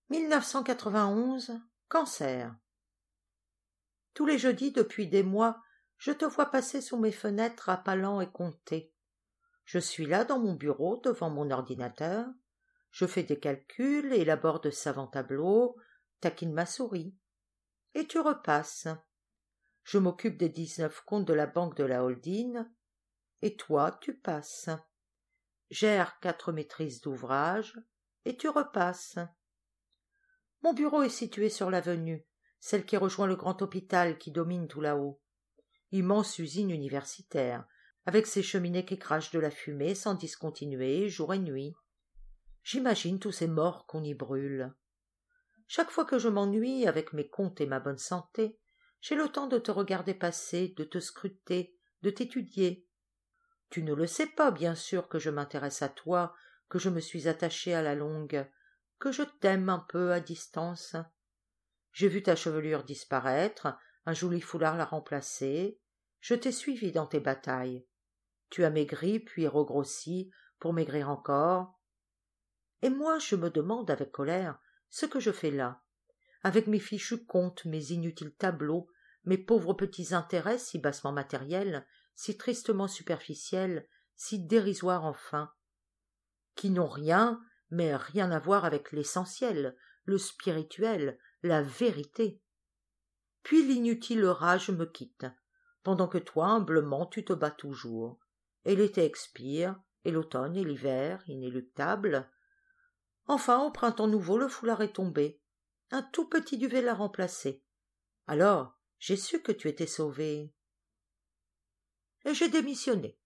1991, cancer. Tous les jeudis depuis des mois, je te vois passer sous mes fenêtres appalant et compter. Je suis là dans mon bureau devant mon ordinateur, je fais des calculs, élabore de savants tableaux, taquine ma souris. Et tu repasses. Je m'occupe des 19 comptes de la banque de la holding, et toi tu passes. Gère 4 maîtrises d'ouvrage, et tu repasses. Mon bureau est situé sur l'avenue, celle qui rejoint le grand hôpital qui domine tout là-haut. Immense usine universitaire, avec ses cheminées qui crachent de la fumée sans discontinuer, jour et nuit. J'imagine tous ces morts qu'on y brûle. Chaque fois que je m'ennuie avec mes comptes et ma bonne santé, j'ai le temps de te regarder passer, de te scruter, de t'étudier. Tu ne le sais pas, bien sûr, que je m'intéresse à toi, que je me suis attachée à la longue, que je t'aime un peu à distance. J'ai vu ta chevelure disparaître, un joli foulard la remplacer. Je t'ai suivi dans tes batailles. Tu as maigri, puis regrossi, pour maigrir encore. Et moi, je me demande avec colère ce que je fais là, avec mes fichus comptes, mes inutiles tableaux, mes pauvres petits intérêts si bassement matériels, si tristement superficiels, si dérisoires enfin, qui n'ont rien, mais rien à voir avec l'essentiel, le spirituel, la vérité. Puis l'inutile rage me quitte, pendant que toi, humblement, tu te bats toujours. Et l'été expire, et l'automne et l'hiver, inéluctables. Enfin, au printemps nouveau, le foulard est tombé. Un tout petit duvet l'a remplacé. Alors, j'ai su que tu étais sauvé. Et j'ai démissionné.